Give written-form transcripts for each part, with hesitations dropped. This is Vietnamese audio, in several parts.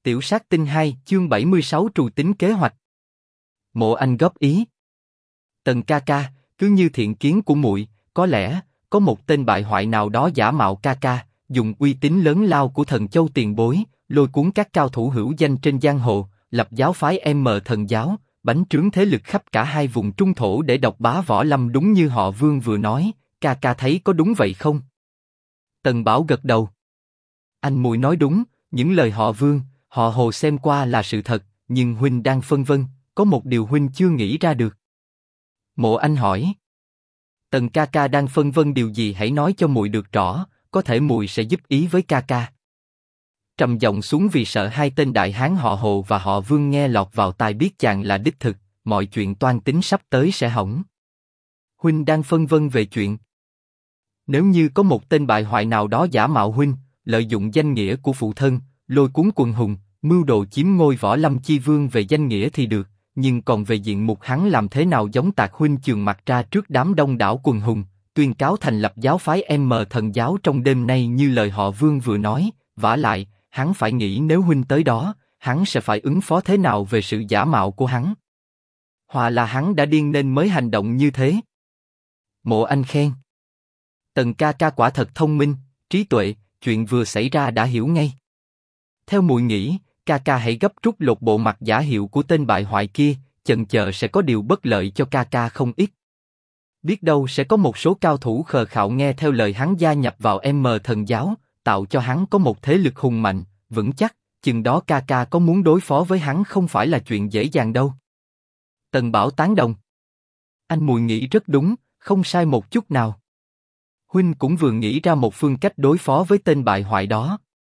Tiểu sát tinh 2, chương 76 trù tính kế hoạch. Mộ Anh góp ý. Tần ca ca, cứ như thiện kiến của muội, có lẽ có một tên bại hoại nào đó giả mạo ca ca, dùng uy tín lớn lao của Thần Châu tiền bối, lôi cuốn các cao thủ hữu danh trên giang hồ, lập giáo phái M Thần giáo, bánh trướng thế lực khắp cả hai vùng trung thổ để độc bá võ lâm, đúng như họ Vương vừa nói. Ca ca thấy có đúng vậy không? Tần Bảo gật đầu. Anh muội nói đúng, những lời họ Vương, họ Hồ xem qua là sự thật, nhưng huynh đang phân vân, có một điều huynh chưa nghĩ ra được. Mộ Anh hỏi. Tần ca ca đang phân vân điều gì, hãy nói cho muội được rõ, có thể muội sẽ giúp ý với ca ca. Trầm giọng xuống vì sợ hai tên đại hán họ Hồ và họ Vương nghe lọt vào tai biết chàng là đích thực, mọi chuyện toan tính sắp tới sẽ hỏng. Huynh đang phân vân về chuyện. Nếu như có một tên bại hoại nào đó giả mạo huynh, lợi dụng danh nghĩa của phụ thân, lôi cuốn quần hùng, mưu đồ chiếm ngôi võ lâm chi vương về danh nghĩa thì được, nhưng còn về diện mục hắn làm thế nào giống Tạc huynh chườn mặt ra trước đám đông đảo quần hùng, tuyên cáo thành lập giáo phái M Thần giáo trong đêm nay như lời họ Vương vừa nói, vả lại, hắn phải nghĩ nếu huynh tới đó, hắn sẽ phải ứng phó thế nào về sự giả mạo của hắn. Hoặc là hắn đã điên nên mới hành động như thế. Mộ Anh khen. Tần ca ca quả thật thông minh, trí tuệ, chuyện vừa xảy ra đã hiểu ngay. Theo muội nghĩ, ca ca hãy gấp rút lột bộ mặt giả hiệu của tên bại hoại kia, chần chờ sẽ có điều bất lợi cho ca ca không ít. Biết đâu sẽ có một số cao thủ khờ khạo nghe theo lời hắn gia nhập vào M Thần giáo, tạo cho hắn có một thế lực hùng mạnh, vững chắc, chừng đó ca ca có muốn đối phó với hắn không phải là chuyện dễ dàng đâu. Tần Bảo tán đồng. Anh muội nghĩ rất đúng, không sai một chút nào. Huynh cũng vừa nghĩ ra một phương cách đối phó với tên bại hoại đó.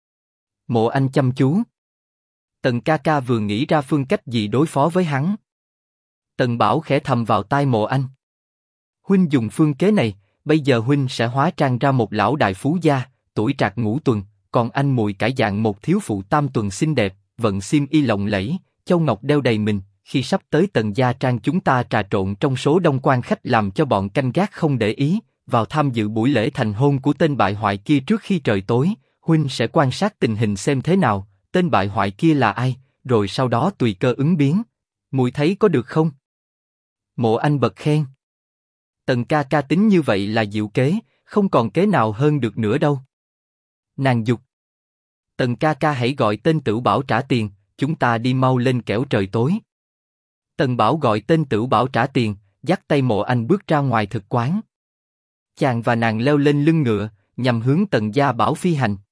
Mộ Anh chăm chú. Tần ca ca vừa nghĩ ra phương cách gì đối phó với hắn? Tần Bảo khẽ thầm vào tai Mộ Anh. Huynh dùng phương kế này, bây giờ huynh sẽ hóa trang ra một lão đại phú gia, tuổi trạc ngũ tuần, còn anh muội cải dạng một thiếu phụ tam tuần xinh đẹp, vận xiêm y lộng lẫy, châu ngọc đeo đầy mình. Khi sắp tới Tần gia trang chúng ta trà trộn trong số đông quan khách làm cho bọn canh gác không để ý, vào tham dự buổi lễ thành hôn của tên bại hoại kia trước khi trời tối. Huynh sẽ quan sát tình hình xem thế nào, tên bại hoại kia là ai, rồi sau đó tùy cơ ứng biến. Muội thấy có được không? Mộ Anh bật khen. Tần ca ca tính như vậy là diệu kế, không còn kế nào hơn được nữa đâu. Nàng dục. Tần ca ca hãy gọi tên Tửu Bảo trả tiền, chúng ta đi mau lên kẻo trời tối. Tần Bảo gọi tên Tửu Bảo trả tiền, dắt tay Mộ Anh bước ra ngoài thực quán. Chàng và nàng leo lên lưng ngựa, nhằm hướng Tần gia Bảo phi hành.